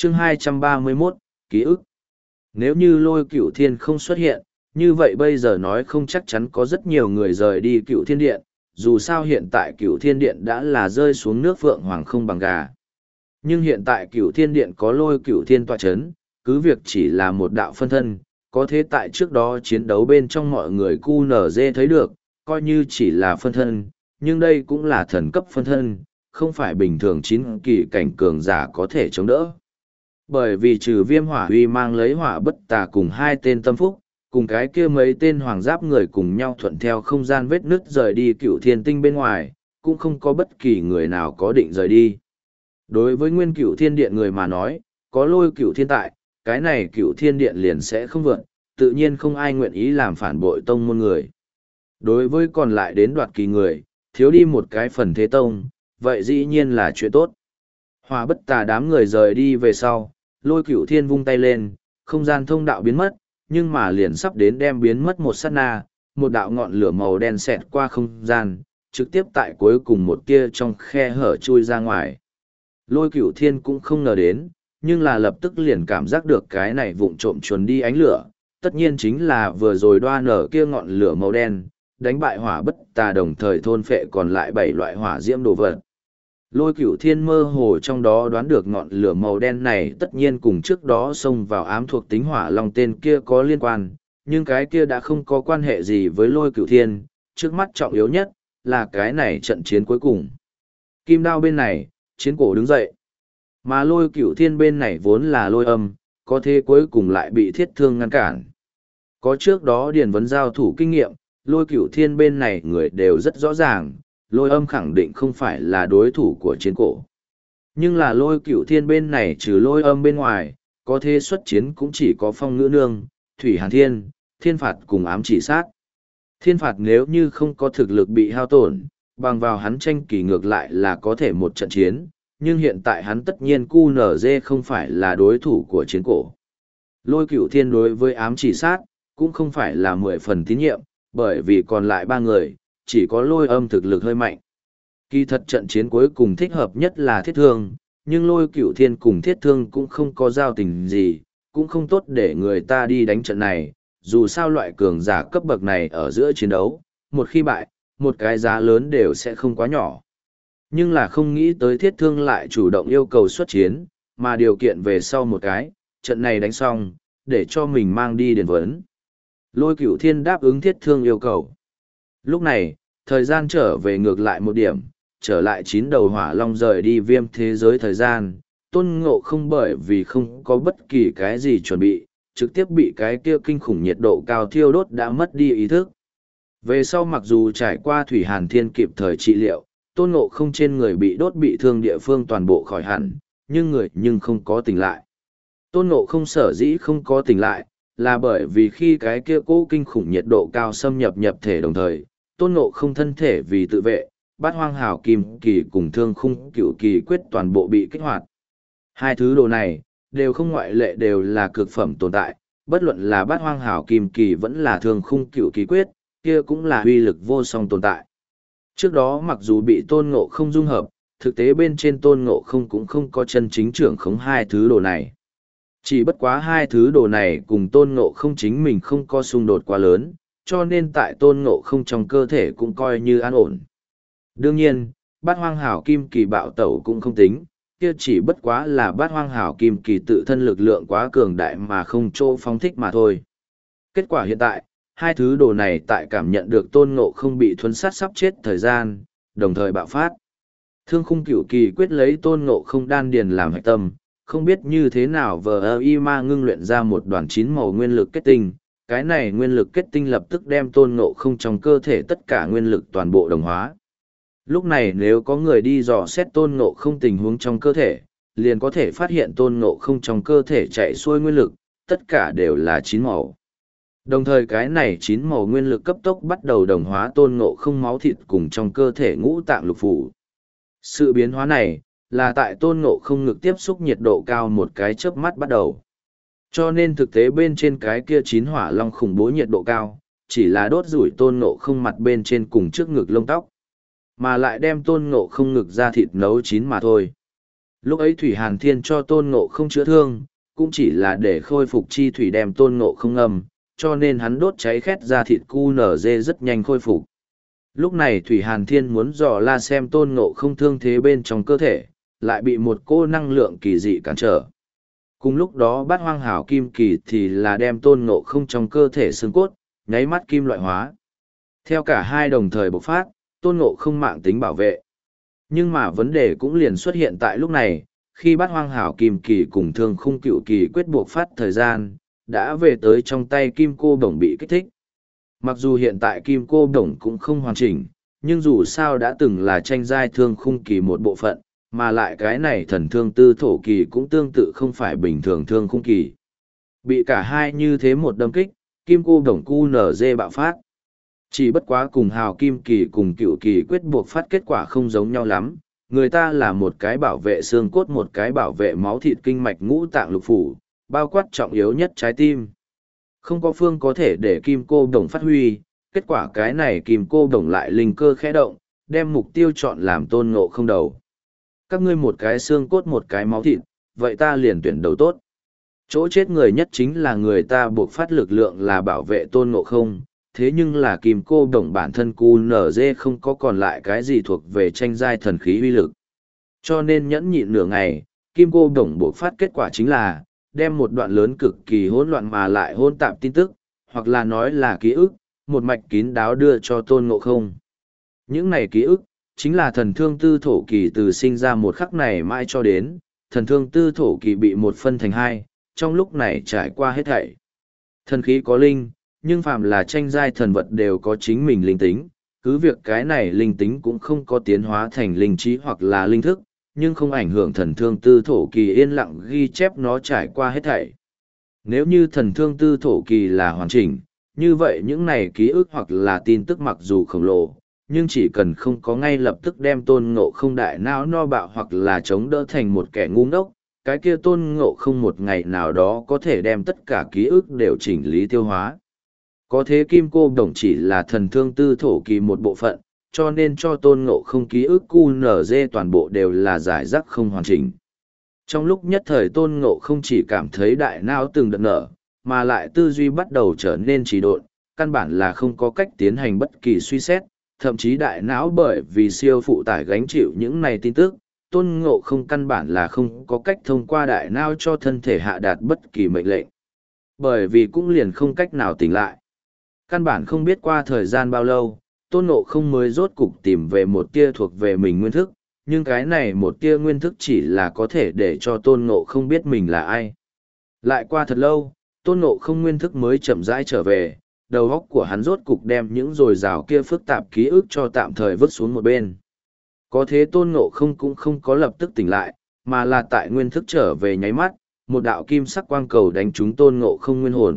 Chương 231, ký ức. Nếu như Lôi Cửu Thiên không xuất hiện, như vậy bây giờ nói không chắc chắn có rất nhiều người rời đi Cửu Thiên Điện, dù sao hiện tại Cửu Thiên Điện đã là rơi xuống nước Phượng Hoàng không bằng gà. Nhưng hiện tại Cửu Thiên Điện có Lôi Cửu Thiên tọa chấn, cứ việc chỉ là một đạo phân thân, có thế tại trước đó chiến đấu bên trong mọi người QNZ thấy được, coi như chỉ là phân thân, nhưng đây cũng là thần cấp phân thân, không phải bình thường chín kỳ cảnh cường giả có thể chống đỡ. Bởi vì trừ Viêm Hỏa Uy mang lấy Hỏa Bất Tà cùng hai tên tâm phúc, cùng cái kia mấy tên hoàng giáp người cùng nhau thuận theo không gian vết nứt rời đi Cửu Thiên Tinh bên ngoài, cũng không có bất kỳ người nào có định rời đi. Đối với nguyên Cửu Thiên Điện người mà nói, có Lôi Cửu Thiên tại, cái này Cửu Thiên Điện liền sẽ không vượt, tự nhiên không ai nguyện ý làm phản bội tông môn người. Đối với còn lại đến đoạt kỳ người, thiếu đi một cái phần thế tông, vậy dĩ nhiên là chuyện tốt. Hỏa Bất Tà đám người rời đi về sau, Lôi Cửu Thiên vung tay lên, không gian thông đạo biến mất, nhưng mà liền sắp đến đem biến mất một sát na, một đạo ngọn lửa màu đen xẹt qua không gian, trực tiếp tại cuối cùng một tia trong khe hở chui ra ngoài. Lôi Cửu Thiên cũng không ngờ đến, nhưng là lập tức liền cảm giác được cái này vụng trộm chuồn đi ánh lửa, tất nhiên chính là vừa rồi đoa nở kia ngọn lửa màu đen, đánh bại Hỏa Bất Tà đồng thời thôn phệ còn lại 7 loại hỏa diễm đồ vật. Lôi Cửu Thiên mơ hồ trong đó đoán được ngọn lửa màu đen này tất nhiên cùng trước đó xông vào ám thuộc tính hỏa long tên kia có liên quan, nhưng cái kia đã không có quan hệ gì với Lôi Cửu Thiên, trước mắt trọng yếu nhất là cái này trận chiến cuối cùng. Kim Đao bên này, chiến cổ đứng dậy, mà Lôi Cửu Thiên bên này vốn là Lôi Âm, có thế cuối cùng lại bị Thiết Thương ngăn cản. Có trước đó Điền Vấn giao thủ kinh nghiệm, Lôi Cửu Thiên bên này người đều rất rõ ràng, Lôi Âm khẳng định không phải là đối thủ của chiến cổ. Nhưng là Lôi Cửu Thiên bên này trừ Lôi Âm bên ngoài, có thế xuất chiến cũng chỉ có Phong Ngữ Nương, Thủy Hàn Thiên, Thiên Phạt cùng Ám Chỉ Sát. Thiên Phạt nếu như không có thực lực bị hao tổn, bằng vào hắn tranh kỳ ngược lại là có thể một trận chiến, nhưng hiện tại hắn tất nhiên QNZ không phải là đối thủ của chiến cổ. Lôi Cửu Thiên đối với Ám Chỉ Sát, cũng không phải là 10 phần tín nhiệm, bởi vì còn lại 3 người, chỉ có Lôi Âm thực lực hơi mạnh. Kỳ thật trận chiến cuối cùng thích hợp nhất là Thiết Thương, nhưng Lôi Cửu Thiên cùng Thiết Thương cũng không có giao tình gì, cũng không tốt để người ta đi đánh trận này, dù sao loại cường giả cấp bậc này ở giữa chiến đấu, một khi bại, một cái giá lớn đều sẽ không quá nhỏ. Nhưng là không nghĩ tới Thiết Thương lại chủ động yêu cầu xuất chiến, mà điều kiện về sau một cái, trận này đánh xong, để cho mình mang đi Điền Vấn. Lôi Cửu Thiên đáp ứng Thiết Thương yêu cầu. Lúc này, thời gian trở về ngược lại một điểm, trở lại 9 đầu hỏa long rời đi Viêm thế giới thời gian, Tôn Ngộ không bởi vì không có bất kỳ cái gì chuẩn bị, trực tiếp bị cái kia kinh khủng nhiệt độ cao thiêu đốt đã mất đi ý thức. Về sau mặc dù trải qua Thủy Hàn Thiên kịp thời trị liệu, Tôn Ngộ không trên người bị đốt bị thương địa phương toàn bộ khỏi hẳn, nhưng người nhưng không có tỉnh lại. Tôn Ngộ không sở dĩ không có tỉnh lại, là bởi vì khi cái kia cố kinh khủng nhiệt độ cao xâm nhập nhập thể đồng thời, Tôn Ngộ không thân thể vì tự vệ, Bát Hoang Hảo Kim Kỳ cùng Thương Khung Cửu Kỳ quyết toàn bộ bị kích hoạt. Hai thứ đồ này, đều không ngoại lệ đều là cực phẩm tồn tại, bất luận là Bát Hoang Hảo Kim Kỳ vẫn là Thương Khung Cửu Kỳ quyết, kia cũng là uy lực vô song tồn tại. Trước đó mặc dù bị Tôn Ngộ không dung hợp, thực tế bên trên Tôn Ngộ không cũng không có chân chính trưởng khống hai thứ đồ này. Chỉ bất quá hai thứ đồ này cùng Tôn Ngộ không chính mình không có xung đột quá lớn, cho nên tại Tôn Ngộ không trong cơ thể cũng coi như an ổn. Đương nhiên, Bát Hoang Hảo Kim Kỳ bạo tẩu cũng không tính, kia chỉ bất quá là Bát Hoang Hảo Kim Kỳ tự thân lực lượng quá cường đại mà không chỗ phóng thích mà thôi. Kết quả hiện tại, hai thứ đồ này tại cảm nhận được Tôn Ngộ không bị thuấn sát sắp chết thời gian, đồng thời bạo phát. Thương Khung Cửu Kỳ quyết lấy Tôn Ngộ không đan điền làm hạch tâm, không biết như thế nào VI ma ngưng luyện ra một đoàn 9 màu nguyên lực kết tinh, cái này nguyên lực kết tinh lập tức đem Tôn Ngộ không trong cơ thể tất cả nguyên lực toàn bộ đồng hóa. Lúc này nếu có người đi dò xét Tôn Ngộ không tình huống trong cơ thể, liền có thể phát hiện Tôn Ngộ không trong cơ thể chạy xuôi nguyên lực, tất cả đều là 9 màu. Đồng thời cái này 9 màu nguyên lực cấp tốc bắt đầu đồng hóa Tôn Ngộ không máu thịt cùng trong cơ thể ngũ tạng lục phủ. Sự biến hóa này, là tại Tôn Ngộ không ngực tiếp xúc nhiệt độ cao một cái chớp mắt bắt đầu. Cho nên thực tế bên trên cái kia 9 hỏa long khủng bố nhiệt độ cao, chỉ là đốt rủi Tôn Ngộ không mặt bên trên cùng trước ngực lông tóc, mà lại đem Tôn Ngộ không ngực ra thịt nấu chín mà thôi. Lúc ấy Thủy Hàn Thiên cho Tôn Ngộ không chữa thương, cũng chỉ là để khôi phục chi thủy đem Tôn Ngộ không ngâm, cho nên hắn đốt cháy khét ra thịt cu nở dê rất nhanh khôi phục. Lúc này Thủy Hàn Thiên muốn dò la xem Tôn Ngộ không thương thế bên trong cơ thể, lại bị một cô năng lượng kỳ dị cản trở. Cùng lúc đó Bát Hoang Hảo Kim Kỳ thì là đem Tôn Ngộ không trong cơ thể xương cốt, nháy mắt kim loại hóa. Theo cả hai đồng thời bộc phát, Tôn Ngộ không mạng tính bảo vệ. Nhưng mà vấn đề cũng liền xuất hiện tại lúc này, khi Bát Hoang Hảo Kim Kỳ cùng Thương Khung Cựu Kỳ quyết buộc phát thời gian, đã về tới trong tay Kim Cô Đồng bị kích thích. Mặc dù hiện tại Kim Cô Đồng cũng không hoàn chỉnh, nhưng dù sao đã từng là tranh giai Thương Khung Kỳ một bộ phận, mà lại cái này thần thương tư thổ kỳ cũng tương tự không phải bình thường Thương Khung Kỳ. Bị cả hai như thế một đâm kích, Kim Cô Đồng cu nở dê bạo phát. Chỉ bất quá cùng Hào Kim Kỳ cùng Cựu Kỳ quyết buộc phát kết quả không giống nhau lắm, người ta là một cái bảo vệ xương cốt, một cái bảo vệ máu thịt kinh mạch ngũ tạng lục phủ, bao quát trọng yếu nhất trái tim. Không có phương có thể để Kim Cô Đồng phát huy, kết quả cái này Kim Cô Đồng lại linh cơ khẽ động, đem mục tiêu chọn làm Tôn Ngộ không đầu. Các ngươi một cái xương cốt một cái máu thịt, vậy ta liền tuyển đầu tốt. Chỗ chết người nhất chính là người ta buộc phát lực lượng là bảo vệ Tôn Ngộ không, thế nhưng là Kim Cô Đồng bản thân cu nở dê không có còn lại cái gì thuộc về tranh giai thần khí uy lực. Cho nên nhẫn nhịn nửa ngày, Kim Cô Đồng buộc phát kết quả chính là, đem một đoạn lớn cực kỳ hỗn loạn mà lại hỗn tạp tin tức, hoặc là nói là ký ức, một mạch kín đáo đưa cho Tôn Ngộ không. Những này ký ức, chính là thần thương tư thổ kỳ từ sinh ra một khắc này mãi cho đến, thần thương tư thổ kỳ bị một phân thành hai, trong lúc này trải qua hết thảy. Thần khí có linh, nhưng phàm là tranh giai thần vật đều có chính mình linh tính, cứ việc cái này linh tính cũng không có tiến hóa thành linh trí hoặc là linh thức, nhưng không ảnh hưởng thần thương tư thổ kỳ yên lặng ghi chép nó trải qua hết thảy. Nếu như thần thương tư thổ kỳ là hoàn chỉnh, như vậy những này ký ức hoặc là tin tức mặc dù khổng lồ, nhưng chỉ cần không có ngay lập tức đem Tôn Ngộ không đại não no bạo hoặc là chống đỡ thành một kẻ ngu ngốc, cái kia Tôn Ngộ không một ngày nào đó có thể đem tất cả ký ức đều chỉnh lý tiêu hóa. Có thế Kim Cô Đồng chỉ là thần thương tư thổ kỳ một bộ phận, cho nên cho Tôn Ngộ không ký ức QNZ toàn bộ đều là giải rác không hoàn chỉnh. Trong lúc nhất thời Tôn Ngộ không chỉ cảm thấy đại não từng đợt nở, mà lại tư duy bắt đầu trở nên trì độn, căn bản là không có cách tiến hành bất kỳ suy xét, thậm chí đại não bởi vì siêu phụ tải gánh chịu những này tin tức, Tôn Ngộ không căn bản là không có cách thông qua đại não cho thân thể hạ đạt bất kỳ mệnh lệnh. Bởi vì cũng liền không cách nào tỉnh lại. Căn bản không biết qua thời gian bao lâu, Tôn Ngộ không mới rốt cục tìm về một tia thuộc về mình nguyên thức, nhưng cái này một tia nguyên thức chỉ là có thể để cho Tôn Ngộ không biết mình là ai. Lại qua thật lâu, Tôn Ngộ không nguyên thức mới chậm rãi trở về, đầu óc của hắn rốt cục đem những dồi dào kia phức tạp ký ức cho tạm thời vứt xuống một bên. Có thế Tôn Ngộ không cũng không có lập tức tỉnh lại, mà là tại nguyên thức trở về nháy mắt, một đạo kim sắc quang cầu đánh trúng Tôn Ngộ không nguyên hồn.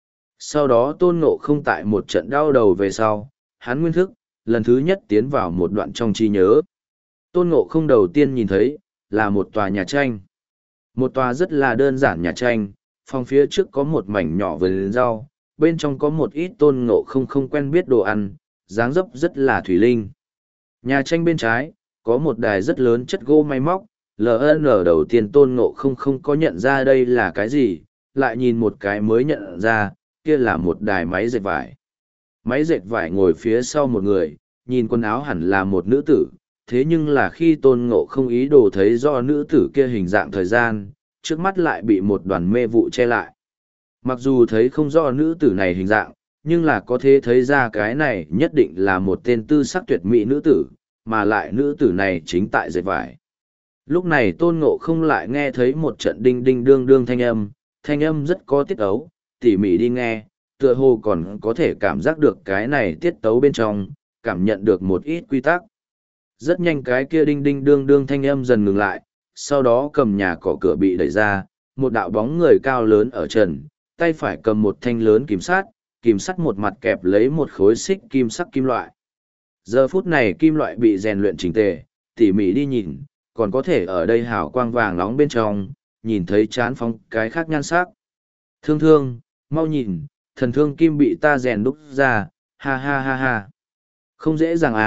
Sau đó Tôn Ngộ không tại một trận đau đầu về sau, hắn nguyên thức, lần thứ nhất tiến vào một đoạn trong trí nhớ. Tôn Ngộ không đầu tiên nhìn thấy, là một tòa nhà tranh. Một tòa rất là đơn giản nhà tranh, phòng phía trước có một mảnh nhỏ vườn rau, bên trong có một ít Tôn Ngộ không không quen biết đồ ăn, dáng dấp rất là thủy linh. Nhà tranh bên trái, có một đài rất lớn chất gỗ máy móc, LN đầu tiên Tôn Ngộ không không có nhận ra đây là cái gì, lại nhìn một cái mới nhận ra, kia là một đài máy dệt vải. Máy dệt vải ngồi phía sau một người, nhìn quần áo hẳn là một nữ tử, thế nhưng là khi Tôn Ngộ không ý đồ thấy do nữ tử kia hình dạng thời gian, trước mắt lại bị một đoàn mê vụ che lại. Mặc dù thấy không rõ nữ tử này hình dạng, nhưng là có thể thấy ra cái này nhất định là một tên tư sắc tuyệt mỹ nữ tử, mà lại nữ tử này chính tại dệt vải. Lúc này Tôn Ngộ không lại nghe thấy một trận đinh đinh đương đương thanh âm rất có tiết ấu, tỉ mỉ đi nghe, tựa hồ còn có thể cảm giác được cái này tiết tấu bên trong, cảm nhận được một ít quy tắc. Rất nhanh cái kia đinh đinh đương đương thanh âm dần ngừng lại, sau đó cầm nhà cỏ cửa bị đẩy ra, một đạo bóng người cao lớn ở trần, tay phải cầm một thanh lớn kìm sắt một mặt kẹp lấy một khối xích kim sắc kim loại. Giờ phút này kim loại bị rèn luyện chỉnh tề, tỉ mỉ đi nhìn, còn có thể ở đây hào quang vàng nóng bên trong, nhìn thấy chán phóng cái khác nhan sắc. Thương, mau nhìn, thần thương kim bị ta rèn đúc ra, ha ha ha ha. Không dễ dàng à,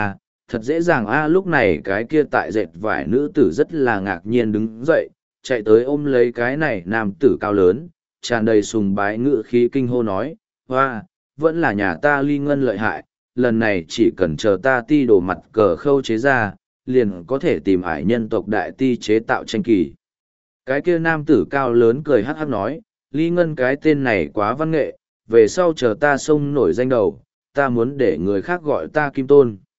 thật dễ dàng a. Lúc này cái kia tại dệt vải nữ tử rất là ngạc nhiên đứng dậy, chạy tới ôm lấy cái này nam tử cao lớn, tràn đầy sùng bái ngự khí kinh hô nói, hoa, vẫn là nhà ta Ly Ngân lợi hại, lần này chỉ cần chờ ta ti đồ mặt cờ khâu chế ra, liền có thể tìm ải nhân tộc đại ti chế tạo tranh kỳ. Cái kia nam tử cao lớn cười hắc hắc nói, Ly Ngân cái tên này quá văn nghệ, về sau chờ ta xông nổi danh đầu, ta muốn để người khác gọi ta Kim Tôn.